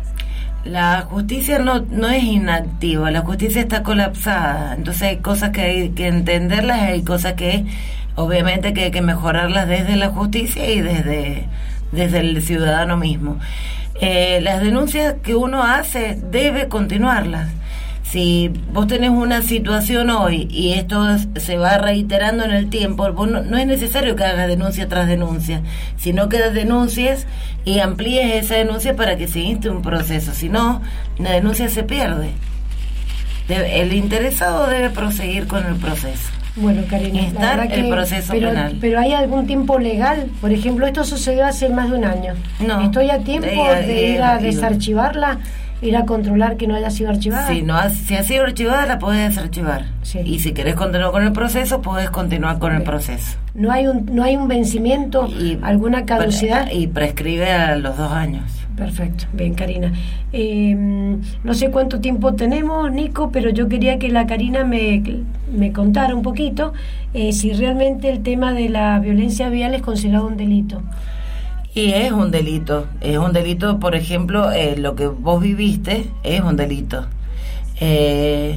La justicia no no es inactiva, la justicia está colapsada. Entonces hay cosas que hay que entenderlas, hay cosas que obviamente que hay que mejorarlas desde la justicia y desde, desde el ciudadano mismo. Eh, las denuncias que uno hace debe continuarlas. Si vos tenés una situación hoy y esto se va reiterando en el tiempo, vos no, no es necesario que hagas denuncia tras denuncia, sino que denuncies y amplíes esa denuncia para que se inste un proceso. Si no, la denuncia se pierde. Debe, el interesado debe proseguir con el proceso. Bueno, Karina, Estar la verdad el que, proceso pero, penal. Pero ¿hay algún tiempo legal? Por ejemplo, esto sucedió hace más de un año. No. ¿Estoy a tiempo de, de, de ir a desarchivarla? Ir a controlar que no haya sido archivada. Si no ha, si ha sido archivada, la podés desarchivar. Sí. Y si querés continuar con el proceso, podés continuar con okay. el proceso. No hay un no hay un vencimiento, y, alguna caducidad. Y prescribe a los dos años. Perfecto, bien, Karina. Eh, no sé cuánto tiempo tenemos, Nico, pero yo quería que la Karina me, me contara un poquito eh, si realmente el tema de la violencia vial es considerado un delito. Y es un delito, es un delito, por ejemplo, eh, lo que vos viviste es un delito. Eh,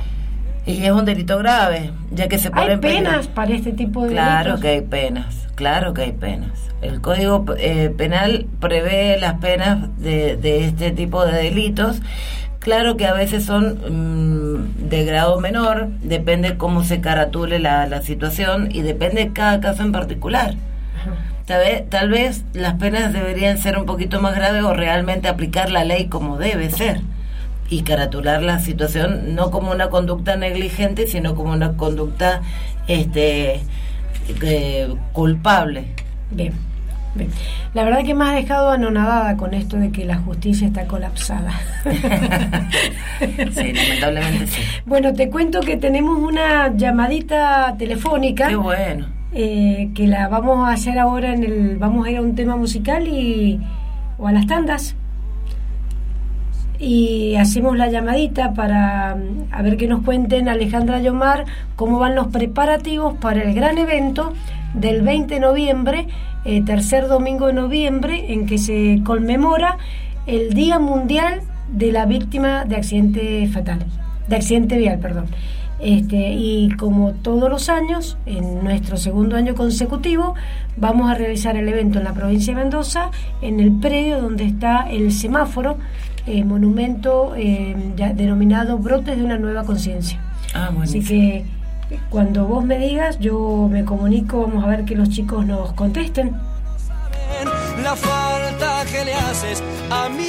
y es un delito grave, ya que se pone ¿Hay penas para este tipo de claro delitos? Claro que hay penas, claro que hay penas. El Código eh, Penal prevé las penas de, de este tipo de delitos. Claro que a veces son mmm, de grado menor, depende cómo se caratule la, la situación y depende de cada caso en particular. Tal vez, tal vez las penas deberían ser un poquito más graves o realmente aplicar la ley como debe ser y caratular la situación no como una conducta negligente, sino como una conducta este eh, culpable. Bien, bien. La verdad que me has dejado anonadada con esto de que la justicia está colapsada. Sí, lamentablemente sí. Bueno, te cuento que tenemos una llamadita telefónica. Qué bueno. Eh, que la vamos a hacer ahora en el... Vamos a ir a un tema musical y o a las tandas. Y hacemos la llamadita para a ver que nos cuenten Alejandra y Omar cómo van los preparativos para el gran evento del veinte de noviembre, eh, tercer domingo de noviembre, en que se conmemora el Día Mundial de la Víctima de Accidente Fatal, de Accidente Vial, perdón. Este, y como todos los años, en nuestro segundo año consecutivo, vamos a realizar el evento en la provincia de Mendoza, en el predio donde está el semáforo, eh, monumento eh, ya denominado Brotes de una Nueva Conciencia. Ah, Así que cuando vos me digas, yo me comunico, vamos a ver que los chicos nos contesten. La falta que le haces a mí.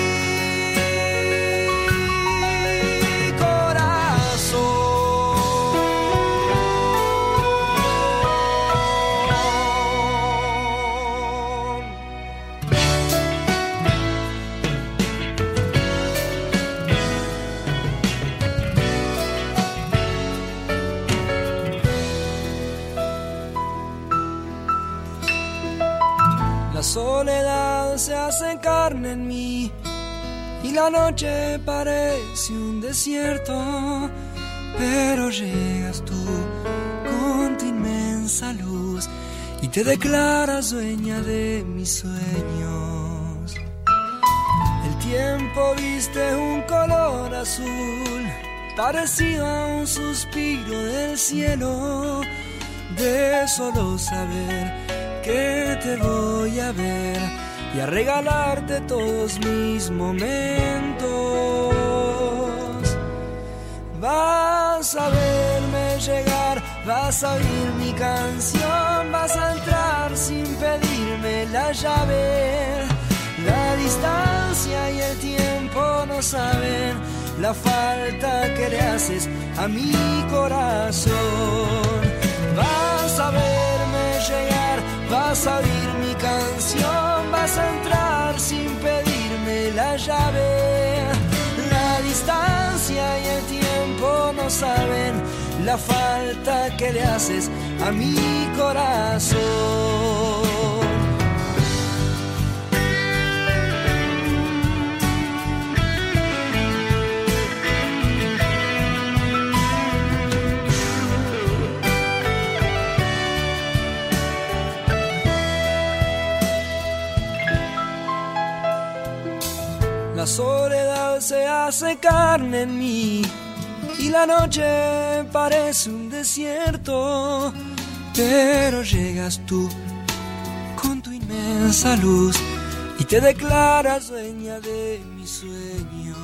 La soledad se hace carne en mí y la noche parece un desierto, pero llegas tú con tu inmensa luz y te declaras dueña de mis sueños. El tiempo viste un color azul parecido a un suspiro del cielo, de solo saber que te voy a ver y a regalarte todos mis momentos. Vas a verme llegar, vas a oír mi canción, vas a entrar sin pedirme la llave. La distancia y el tiempo no saben la falta que le haces a mi corazón. Vas a verme llegar, vas a oír mi canción, vas a entrar sin pedirme la llave. La distancia y el tiempo no saben la falta que le haces a mi corazón. La soledad se hace carne en mí y la noche parece un desierto, pero llegas tú con tu inmensa luz y te declaras dueña de mis sueños.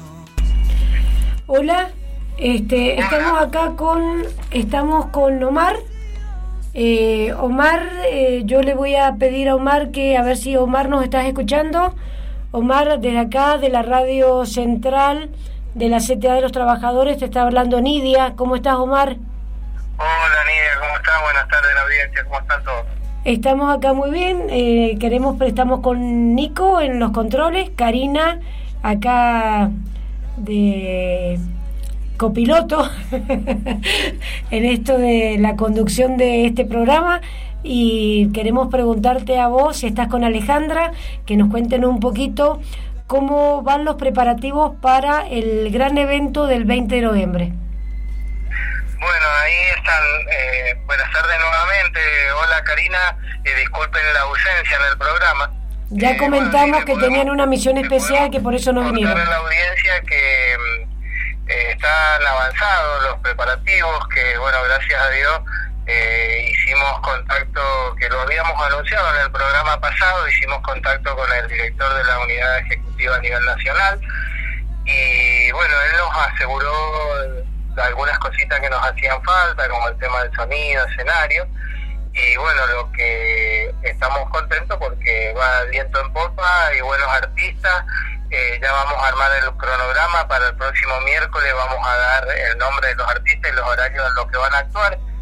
Hola, este, estamos acá con, estamos con Omar. Eh, Omar, eh, yo le voy a pedir a Omar que, a ver si Omar nos estás escuchando. Omar, desde acá, de la Radio Central de la C T A de los Trabajadores, te está hablando Nidia. ¿Cómo estás, Omar? Hola, Nidia, ¿cómo estás? Buenas tardes, la audiencia, ¿cómo están todos? Estamos acá muy bien, eh, queremos, estamos con Nico en los controles, Karina acá de copiloto en esto de la conducción de este programa. Y queremos preguntarte a vos, si estás con Alejandra, que nos cuenten un poquito cómo van los preparativos para el gran evento del veinte de noviembre. Bueno, ahí están. Eh, buenas tardes nuevamente. Hola, Karina. Eh, disculpen la ausencia en el programa. Ya eh, comentamos bueno, que podemos, tenían una misión especial, que por eso no vinieron. A la audiencia que eh, están avanzados los preparativos, que bueno, gracias a Dios. Eh, hicimos contacto, que lo habíamos anunciado en el programa pasado, hicimos contacto con el director de la unidad ejecutiva a nivel nacional y bueno, él nos aseguró algunas cositas que nos hacían falta, como el tema del sonido, escenario, y bueno, lo que estamos contentos porque va viento en popa y buenos artistas. Eh, ya vamos a armar el cronograma para el próximo miércoles, vamos a dar el nombre de los artistas y los horarios en los que van a actuar.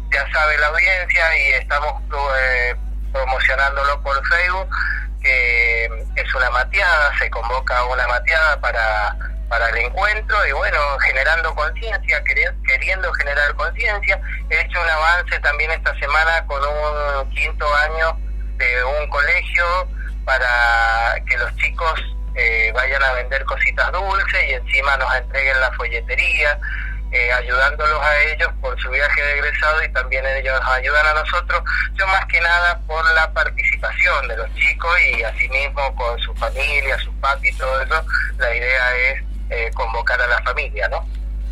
ya sabe la audiencia y estamos eh, promocionándolo por Facebook, que es una mateada, se convoca una mateada para, para el encuentro y bueno, generando conciencia, queriendo generar conciencia. He hecho un avance también esta semana con un quinto año de un colegio para que los chicos eh, vayan a vender cositas dulces y encima nos entreguen la folletería, eh, ayudándolos a ellos por su viaje de egresado y también ellos nos ayudan a nosotros. Yo más que nada por la participación de los chicos y asimismo con su familia, sus papis y todo eso, la idea es eh, convocar a la familia, ¿no?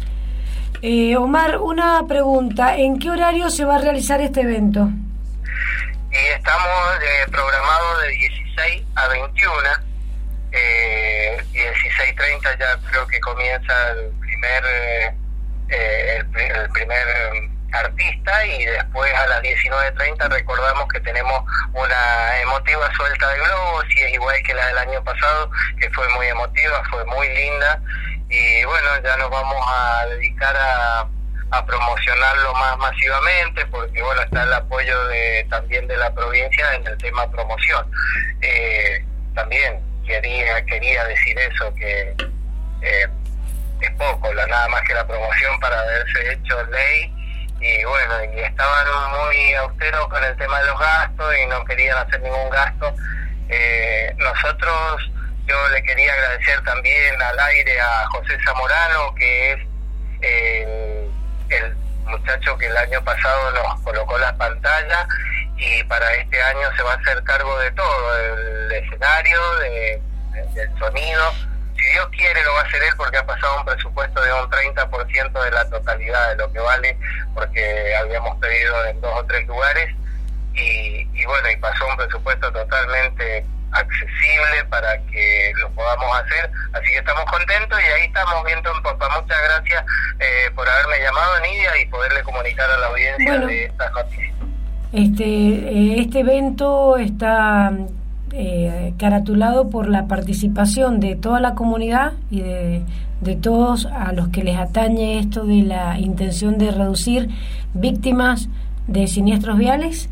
Eh, Omar, una pregunta, ¿en qué horario se va a realizar este evento? Y estamos eh, programados de dieciséis a veintiuno, eh, dieciséis treinta ya creo que comienza el primer eh, el, el primer artista y después a las diecinueve treinta recordamos que tenemos una emotiva suelta de globos y es igual que la del año pasado, que fue muy emotiva, fue muy linda y bueno, ya nos vamos a dedicar a a promocionarlo más masivamente porque bueno, está el apoyo de también de la provincia en el tema promoción. Eh, también quería quería decir eso, que eh, es poco, la, nada más que la promoción para haberse hecho ley y bueno, y estaban muy austeros con el tema de los gastos y no querían hacer ningún gasto. Eh, nosotros, yo le quería agradecer también al aire a José Zamorano, que es el el muchacho que el año pasado nos colocó las pantallas y para este año se va a hacer cargo de todo, del escenario, de, de, del sonido. Si Dios quiere lo va a hacer él porque ha pasado un presupuesto de un treinta por ciento de la totalidad de lo que vale, porque habíamos pedido en dos o tres lugares y, y bueno, y pasó un presupuesto totalmente accesible para que lo podamos hacer, así que estamos contentos y ahí estamos viendo en Popa. Muchas gracias eh, por haberme llamado, Nidia, y poderle comunicar a la audiencia bueno, de estas noticias. Este, este evento está eh, caratulado por la participación de toda la comunidad y de, de todos a los que les atañe esto de la intención de reducir víctimas de siniestros viales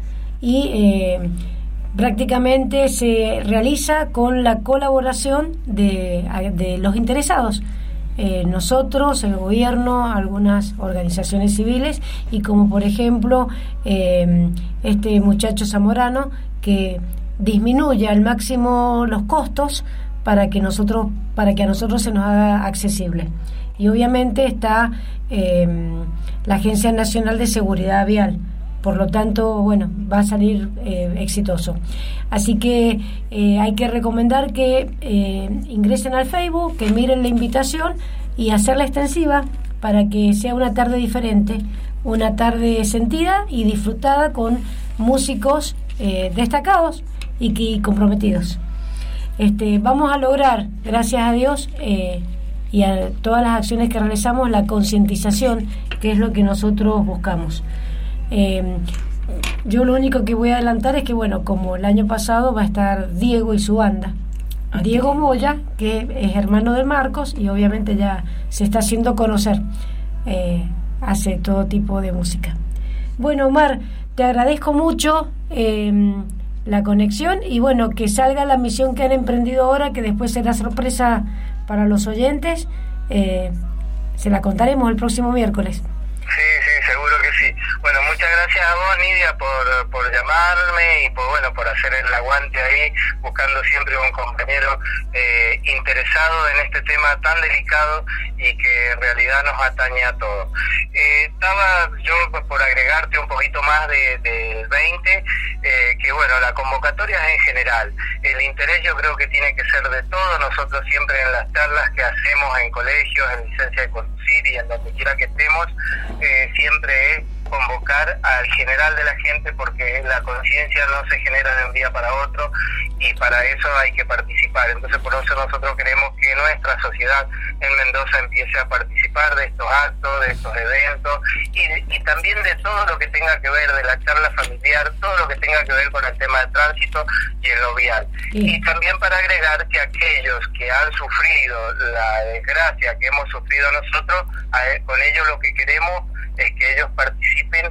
y eh, prácticamente se realiza con la colaboración de, de los interesados, eh, nosotros, el gobierno, algunas organizaciones civiles y como por ejemplo eh, este muchacho Zamorano que disminuye al máximo los costos para que nosotros para que a nosotros se nos haga accesible. Y obviamente está eh, la Agencia Nacional de Seguridad Vial. Por lo tanto, bueno, va a salir eh, exitoso. Así que eh, hay que recomendar que eh, ingresen al Facebook, que miren la invitación y hacerla extensiva para que sea una tarde diferente, una tarde sentida y disfrutada con músicos eh, destacados y, que, y comprometidos. Este, vamos a lograr, gracias a Dios, eh, y a todas las acciones que realizamos, la concientización, que es lo que nosotros buscamos. Eh, yo lo único que voy a adelantar es que bueno, como el año pasado va a estar Diego y su banda, Diego Moya, que es hermano de Marcos y obviamente ya se está haciendo conocer, eh, hace todo tipo de música. Bueno, Omar, te agradezco mucho eh, la conexión y bueno, que salga la misión que han emprendido ahora, que después será sorpresa para los oyentes, eh, se la contaremos el próximo miércoles. Sí, sí, seguro que sí. Bueno, muchas gracias a vos, Nidia, por, por llamarme y por bueno por hacer el aguante ahí, buscando siempre un compañero eh, interesado en este tema tan delicado y que en realidad nos atañe a todos. Eh, estaba yo por agregarte un poquito más de, del veinte, eh, que bueno, la convocatoria es en general. El interés yo creo que tiene que ser de todos. Nosotros siempre en las charlas que hacemos en colegios, en licencia de conducir y en donde quiera que estemos, eh, siempre es convocar al general de la gente, porque la conciencia no se genera de un día para otro y para eso hay que participar. Entonces por eso nosotros queremos que nuestra sociedad en Mendoza empiece a participar de estos actos, de estos eventos y, y también de todo lo que tenga que ver, de la charla familiar, todo lo que tenga que ver con el tema de tránsito y el lo vial. Sí. Y también para agregar que aquellos que han sufrido la desgracia que hemos sufrido nosotros, a, con ellos lo que queremos es que ellos participen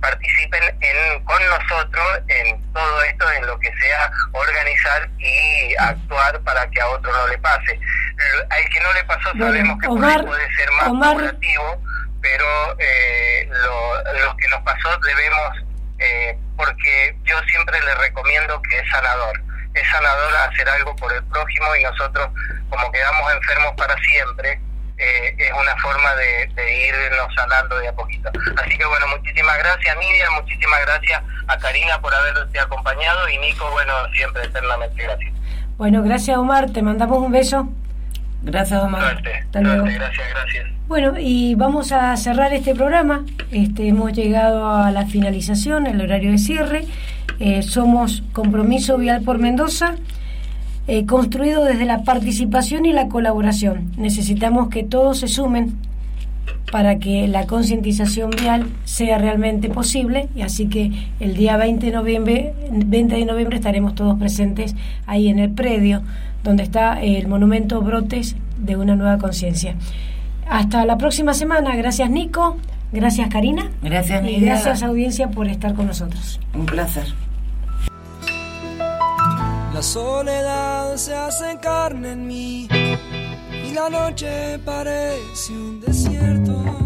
participen en, con nosotros en todo esto, en lo que sea organizar y actuar para que a otro no le pase. Al que no le pasó sabemos bueno, que Omar, puede ser más colaborativo, pero eh, lo, los que nos pasó debemos, eh, porque yo siempre le recomiendo que es sanador, es sanador hacer algo por el prójimo, y nosotros, como quedamos enfermos para siempre, eh, es una forma de, de irnos sanando de a poquito. Así que bueno, muchísimas gracias Nidia, muchísimas gracias a Karina por haberte acompañado, y Nico, bueno, siempre eternamente gracias. Bueno, gracias Omar, te mandamos un beso. Gracias Omar. Suerte, Hasta suerte, luego. Gracias, gracias. Bueno, y vamos a cerrar este programa. Este, hemos llegado a la finalización, el horario de cierre. Eh, somos Compromiso Vial por Mendoza, eh, construido desde la participación y la colaboración. Necesitamos que todos se sumen para que la concientización vial sea realmente posible, y así que el día veinte de noviembre, veinte de noviembre estaremos todos presentes ahí en el predio donde está el monumento Brotes de una nueva conciencia. Hasta la próxima semana. Gracias Nico, gracias Karina, gracias y Nidia. Gracias audiencia por estar con nosotros. Un placer. La soledad se hace carne en mí y la noche parece un desierto.